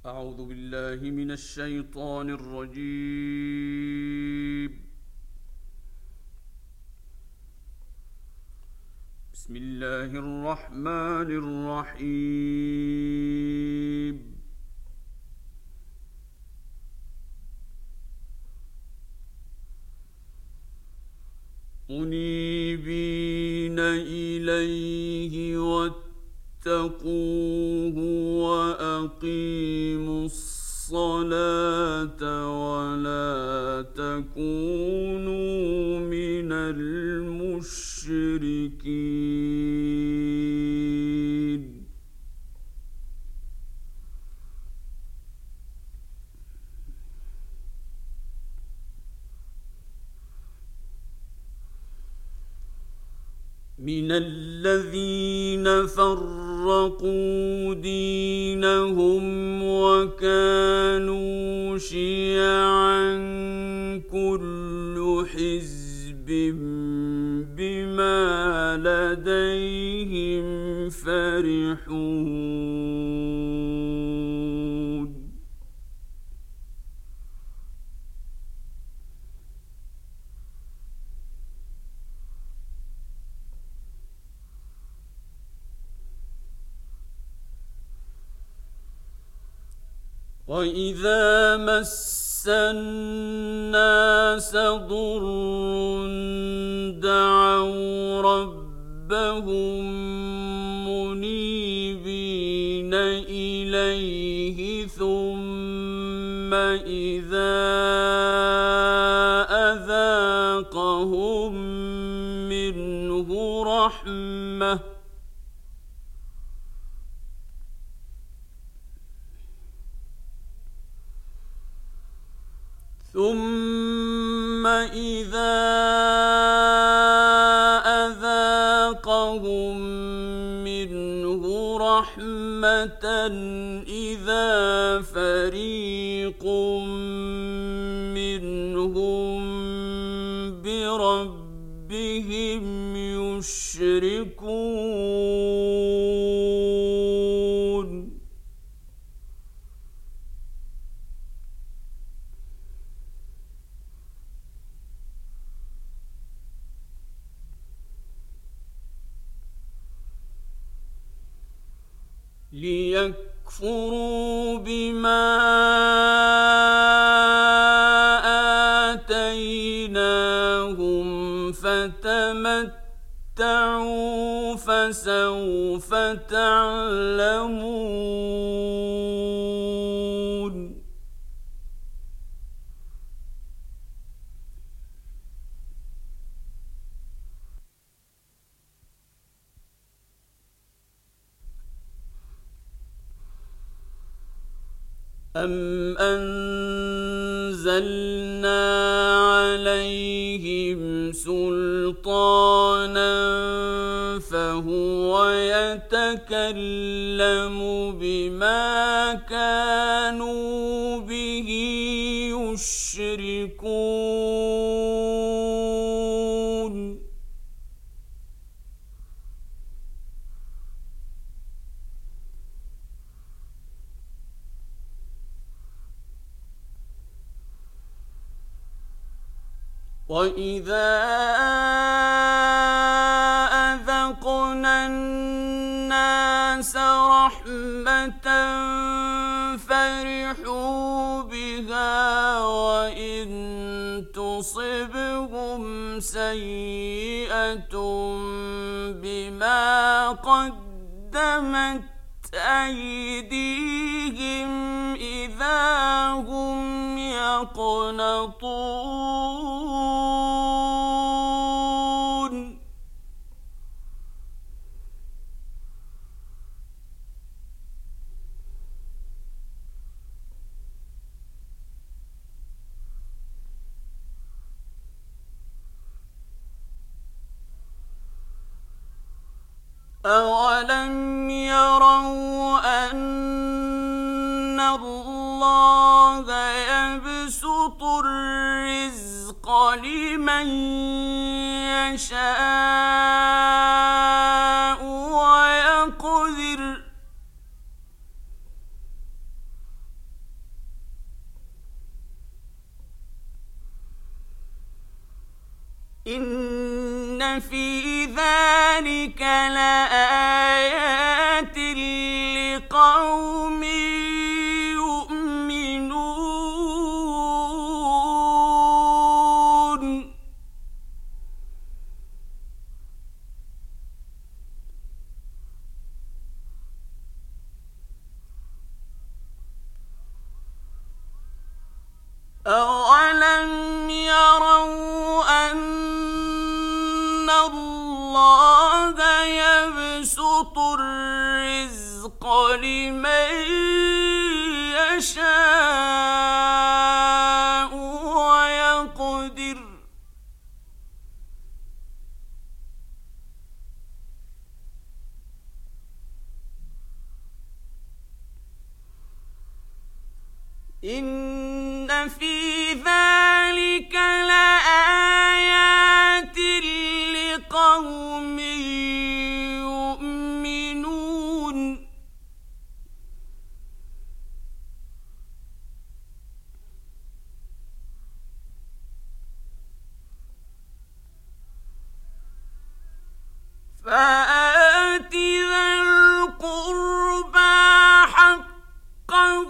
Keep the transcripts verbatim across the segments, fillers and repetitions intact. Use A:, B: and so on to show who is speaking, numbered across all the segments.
A: أعوذ بالله من الشيطان الرجيم. بسم الله الرحمن الرحيم. منيبين إليه واتقوه وأقيموا الصلاة ولا تكونوا من المشركين. من الذين فرقوا دينهم وكانوا شيعا كل حزب بما لديهم فرحون. وإذا مس الناس ضر دعوا ربهم منيبين إليه ثم إذا أذاقهم منه رحمة ثم إذا أذاقهم منه رحمة إذا فريق منهم بربهم يشركون. ليكفروا بما آتيناهم فتمتعوا فسوف تعلمون. أم أنزلنا عليهم سلطانا فهو يتكلم بما كانوا به يشركون. وإذا أذقنا الناس رحمة فرحوا بها وإن تصبهم سيئة بما قدمت أيديهم إذا هم يقنطون. أولم يروا أن الله يبسط الرزق لمن يشاء ويقدر إن في ذلك لآيات لقوم يؤمنون. أولم يروا أن الله يبسط الرزق لمن يشاء ويقدر إن في ذلك لآيات لقوم يؤمنون. فآت ذا القربى حقه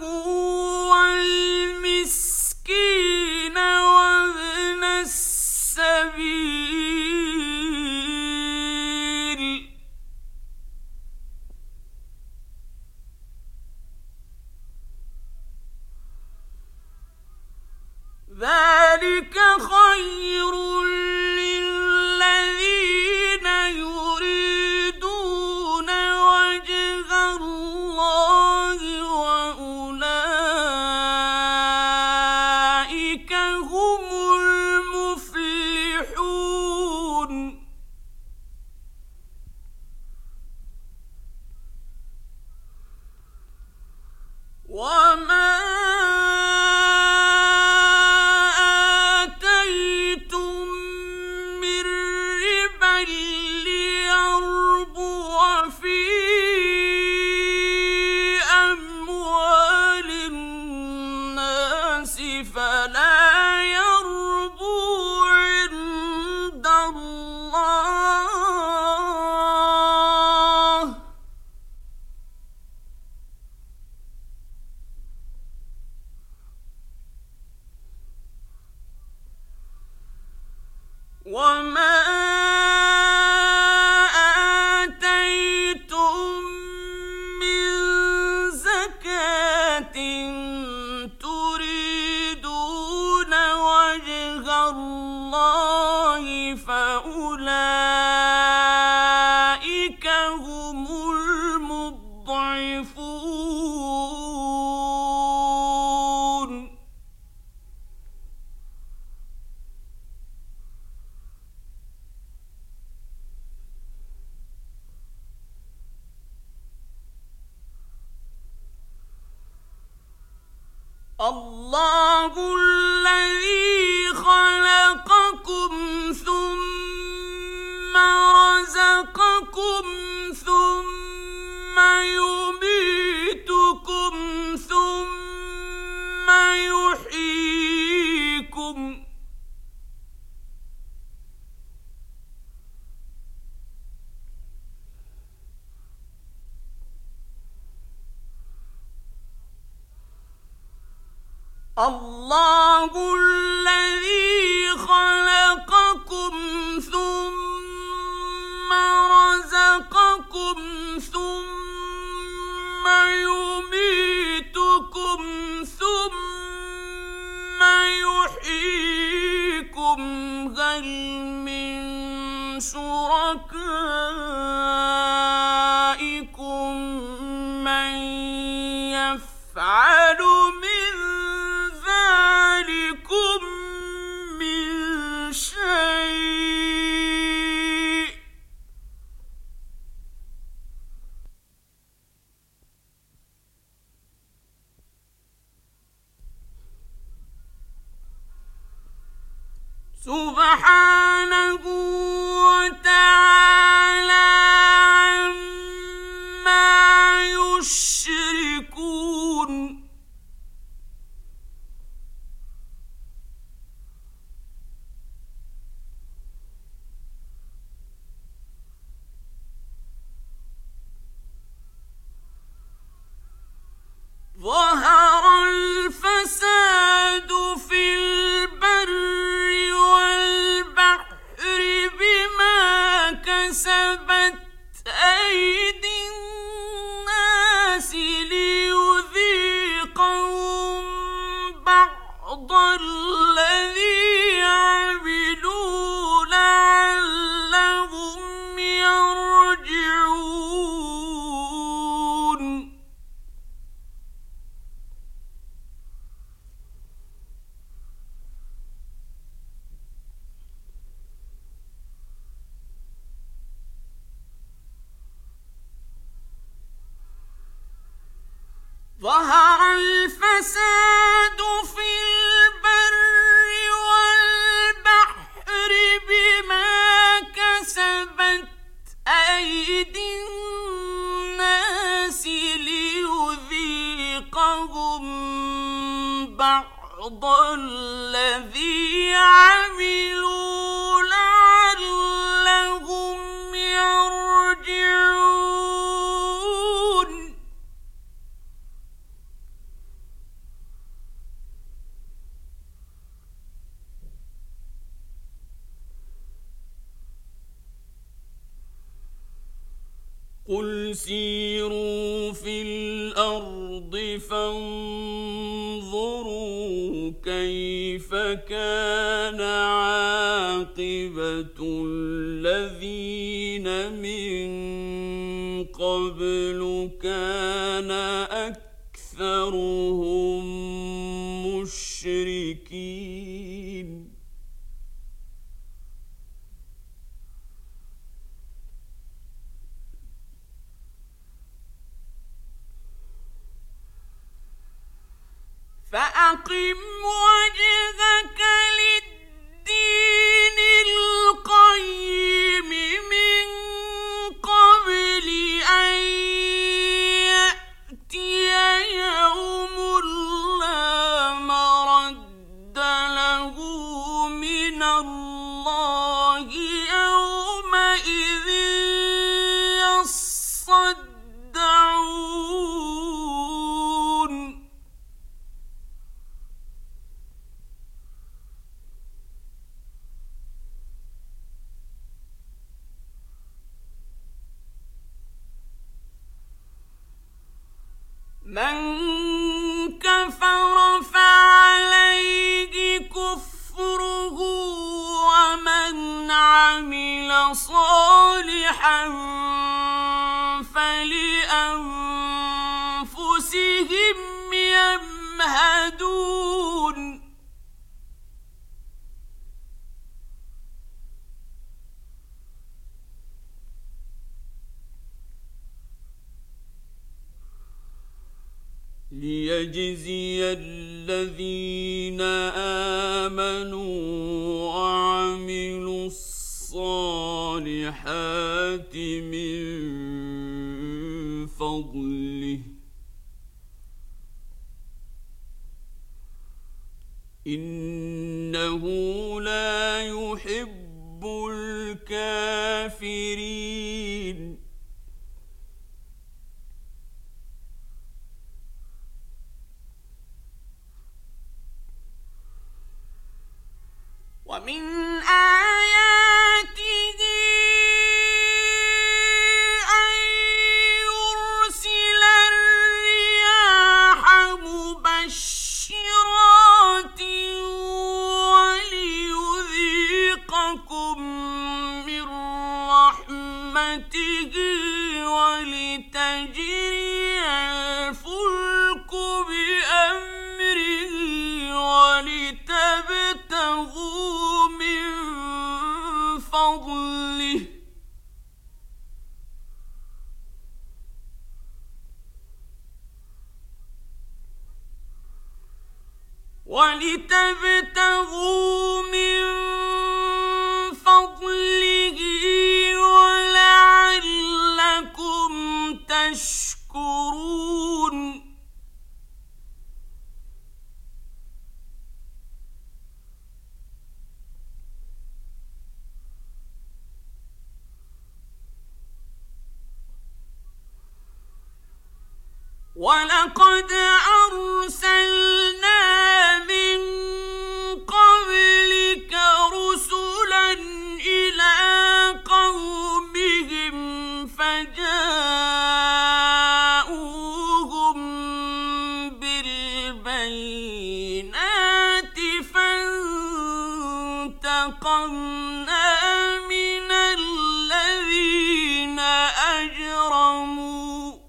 A: والمسكين وابن السبيل ذلك خير للذين يريدون وجه الله وأولئك هم المفلحون. وما آتيتم من ربا ليربو في أموال الناس فلا يربو عند الله وما آتيتم من زكاة تريدون وجه الله فأولئك هم المضعفون. الله الذي خلقكم ثم رزقكم ثم يميتكم ثم يحييكم الله الذي خلقكم ثم رزقكم ثم يميتكم ثم يحييكم هل من شركائكم من يفعل من ذلكم من شيء سبحانه وتعالى عما يشركون. ظهر الفساد في البر والبحر بما كسبت أيدي الناس ليذيقهم بعض الذي عملوا لعلهم يرجعون. قل سيروا في الأرض فانظروا كيف كان عاقبة الذين من قبل كان أكثرهم مشركين. فأقم وجهك للدين القيم من قبل أن يأتي يوم لا مرد له من الله يومئذ يصدعون. من كفر فعليه كفره ومن عمل صالحا فلأنفسهم يمهدون. ليجزي الذين آمنوا وعملوا الصالحات من فضله إنه لا يحب الكافرين. ومن آياته أن يرسل الرياح مبشرات وليذيقكم من رحمته ولتجري الفلك بأمره ولتبتغوا من فضله ولتبتغوا من فضله ولعلكم تشكرون. ولقد أرسلنا من قبلك رسلا إلى قومهم فجاءوهم بالبينات فانتقمنا من الذين أجرموا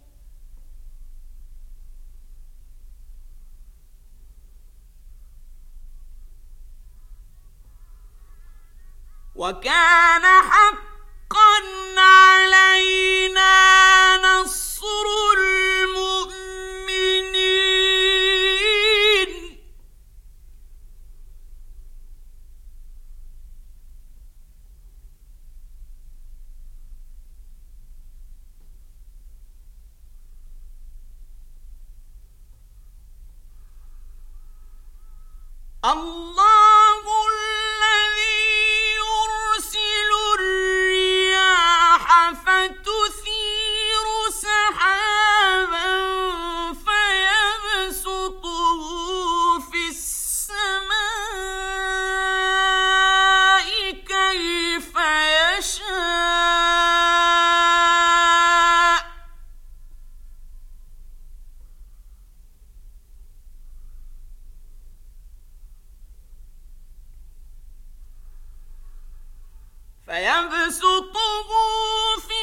A: وكان حقا علينا نصر المؤمنين. الله الذي يرسل الرياح فتثير سحابا فيبسطه في السماء كيف يشاء فيبسطه في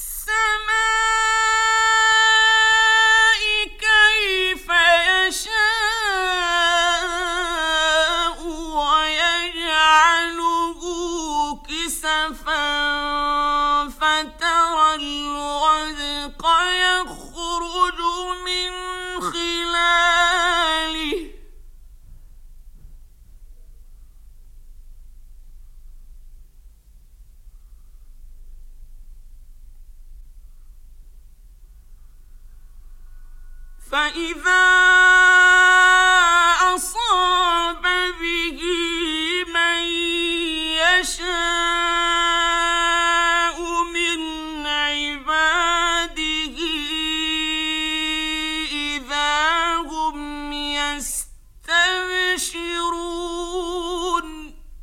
A: السماء كيف يشاء ويجعله كسفا فترى الودق يخرج من خلاله فإذا أصاب به من يشاء من عباده إذا هم يستبشرون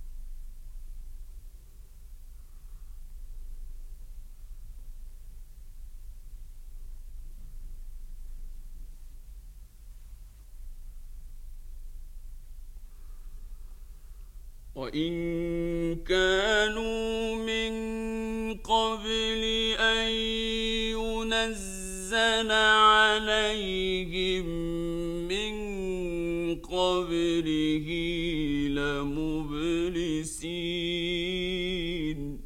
A: وإن كانوا من قبل أن ينزل عليهم من قبله لمبلسين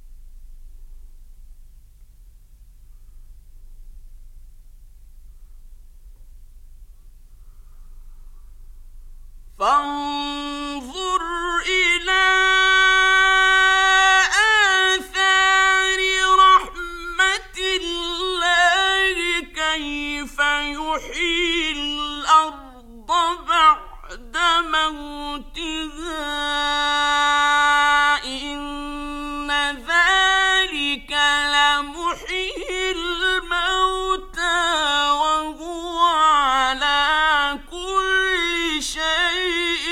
A: فانظر إلى آثار رحمة الله كيف يحيي الأرض بعد موتها إن ذلك لمحيي الموتى وهو على كل شيء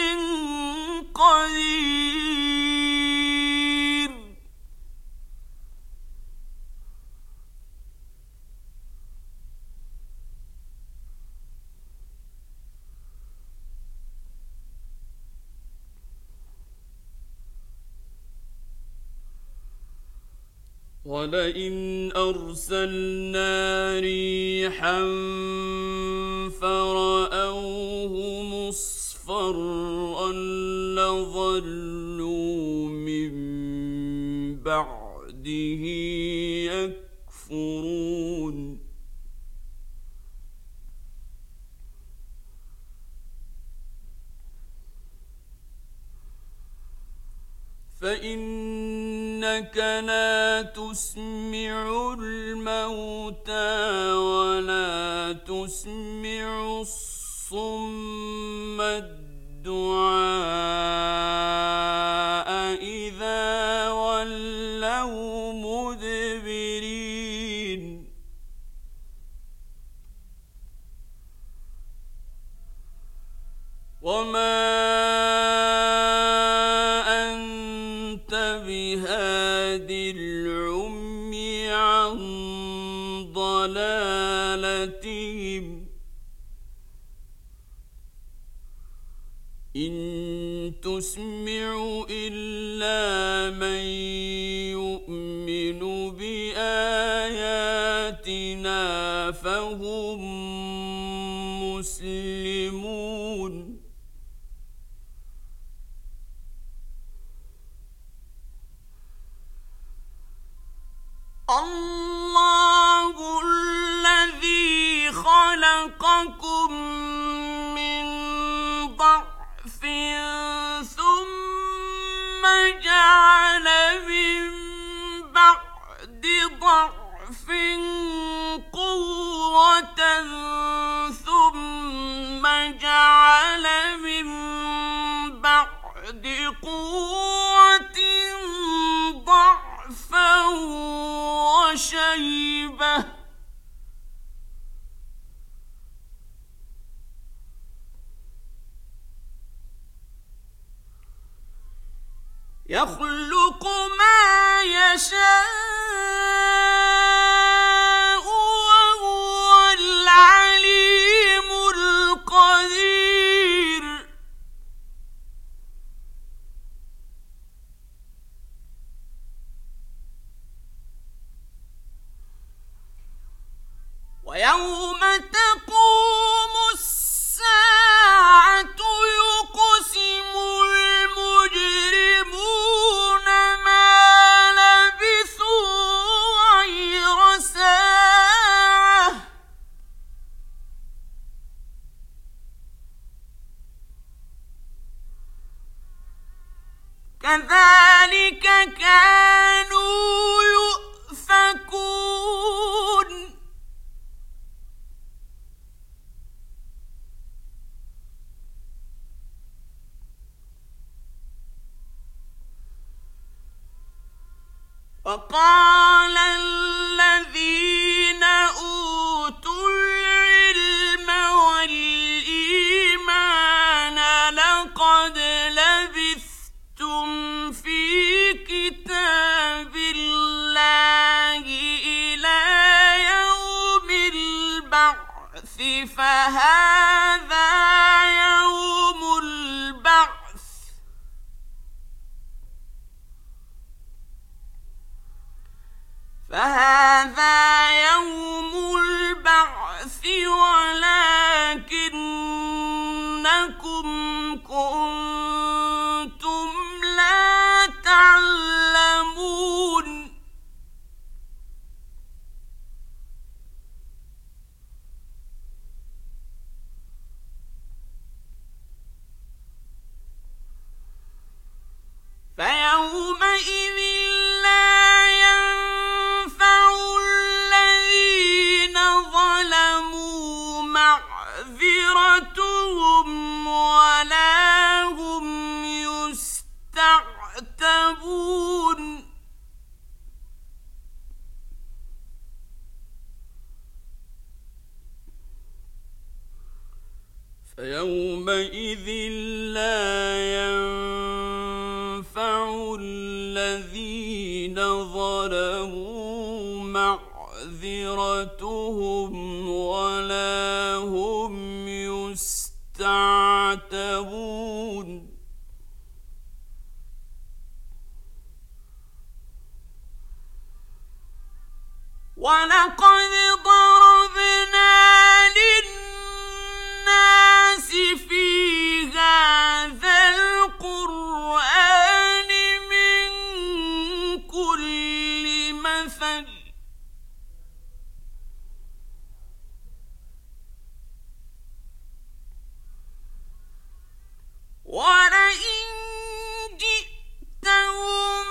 A: قدير ولئن أرسلنا ريحا فرأوه مصفرا لظلوا من بعده يكفرون فإنك لا تسمع الموتى ولا تسمع الصم الدعاء إذا ولوا مدبرين وما بهاد العمي عن ضلالتهم إن تسمع إلا من يؤمن بآياتنا فهم مسلمون الله الذي خلقكم من ضعف ثم جعل من بعد ضعف قوة ثم جعل من قوة ضعفا وشيبة يخلق ما يشاء وهو العليم القدير ويوم تقوم الساعة يقسم المجرمون ما لبثوا غير ساعة كذلك كانوا يؤفكون وقال الذين أوتوا العلم والإيمان لقد لبثتم في كتاب الله إلى يوم البعث فهذا يوم البعث فهذا يوم البعث ولكنكم كنتم لا تعلمون فيومئذ لا ينفع الذين ظلموا معذرتهم ولا هم يستعتبون فيومئذ لا ينفع الذين ظلموا معذرتهم ولا هم يستعتبون ولقد ضربنا للناس في هذا القرآن من كل مثل ولئن جئتهم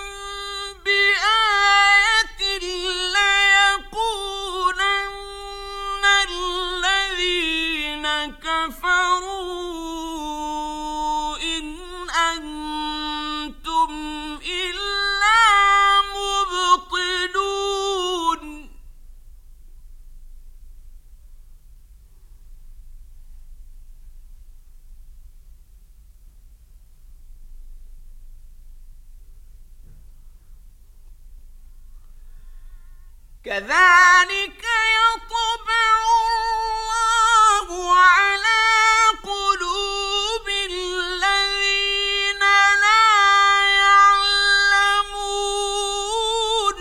A: بآية ليقولن الذين كفروا إن أنتم إلا مبطلون كذلك يطبع الله على قلوب الذين لا يعلمون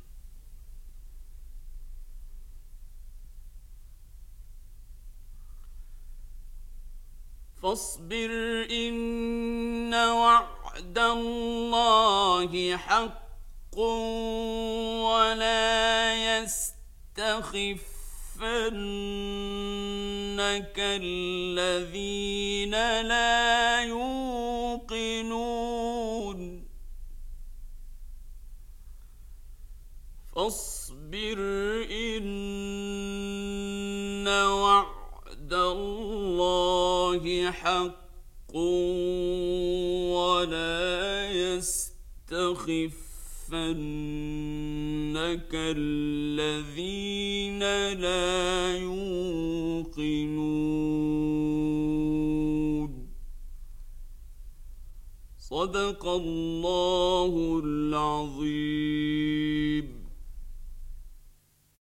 A: فاصبر إن وعد الله حق ولا يستخفنك الذين لا يوقنون فاصبر إن وعد الله حق ولا يستخفنك الذين لا يوقنون. صدق الله العظيم.